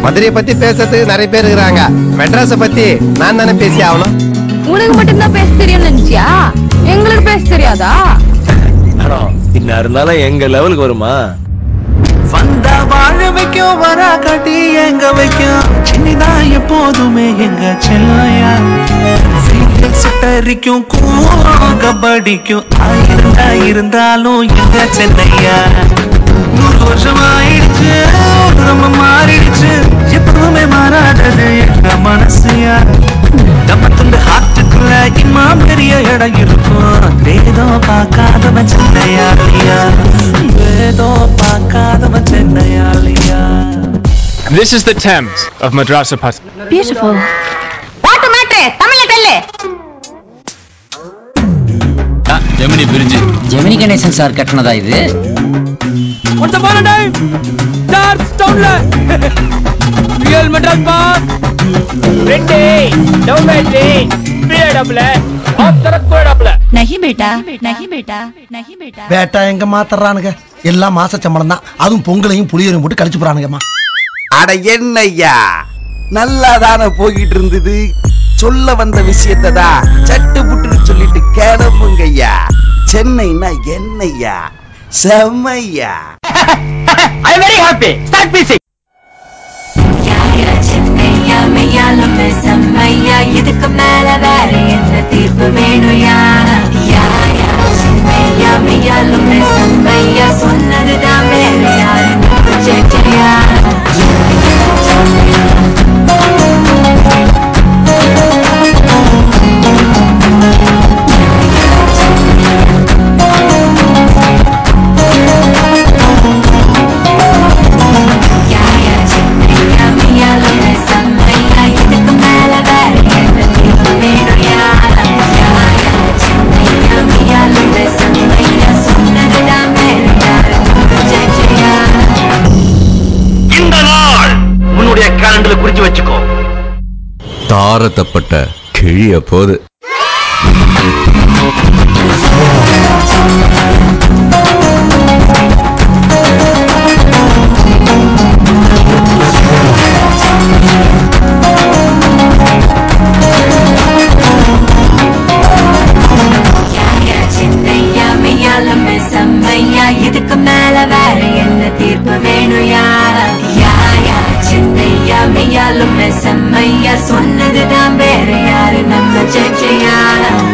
மதுரையை பத்தி பேசுறதுக்கு நிறைய பேர் இருக்கிறாங்க. மெட்ராஸை பத்தி நான் தானே பேசி ஆகணும். உனக்கு மட்டும்தான் பேச தெரியும் நினைச்சியா? எங்களுக்கு பேச தெரியாதா? இன்னும் இருந்தாலும் எங்க லெவலுக்கு வருமா? வந்தா வாழ வைக்கும், வரா காட்டி எங்க வைக்கும். சின்னதான் எப்போதுமே எங்க செல்லையா. சுட்டரிக்கும் கபடிக்கும் இருந்தாலும் எங்க சென்னையா. 100 வருஷம் ஆயிடுச்சு, ரொம்ப மாறிடுச்சு. எப்பவுமே மாறாதது எங்க மனசையா. நம்ம துண்டு ஹார்ட்டுக்குள்ள இம்மா பெரிய இடம் இருக்கும். வேதோ பார்க்காதவன் சென்னையாளியா, வேதோ பார்க்காதவன் சென்னையாளியா. This is the Thames of Madrasa Pass. Beautiful. வாட்டு மாட்டு தமிழ்ல சொல்லு. Gemini bridge. Gemini Ganesan sir கட்டினதா இது? Once upon a time, Stars Townல Real Madras Pass. ரெண்டே டவுன் மேட்ச்ல பீடப்ல ஆப்தரக் கோடப்ல. नहीं बेटा, नहीं बेटा, नहीं बेटा. பேட்டா எங்க மாத்தறானுங்க? எல்லாம் மாச சம்பளம் தான். அதுவும் பொங்கலையும் புளியரையும் போட்டு கழிச்சு போறானுங்கம்மா. அட என்னய்யா, நல்லாதானே போயிட்டு இருந்தது. சொல்ல வந்த விஷயத்தை தான் சட்டு புட்டு சொல்லிட்டு கிளம்புங்கய்யா. சென்னைனா என்னய்யா, செம்மையா. I am very happy. Start music. சென்னையா மையாலும் செம்மையா. இதுக்கு மேல வேற என்ன தீர்ப்பு வேணுயா? சென்னையா மையாலும் செம்மையா. சொன்னதுதான் வேற யாரு ஜெயா. குறிச்சு வச்சுக்கோ. தாரத்தப்பட்ட கிழிய போது. சென்னையா மையாலும் செம்மையா. இதுக்கு மேல வேற என்ன தீர்ப்பு வேணுயா? சென்னையா மையாலும் செம்மையா. சொன்னதுதான் வேற யாரு நம்ம ஜெயா.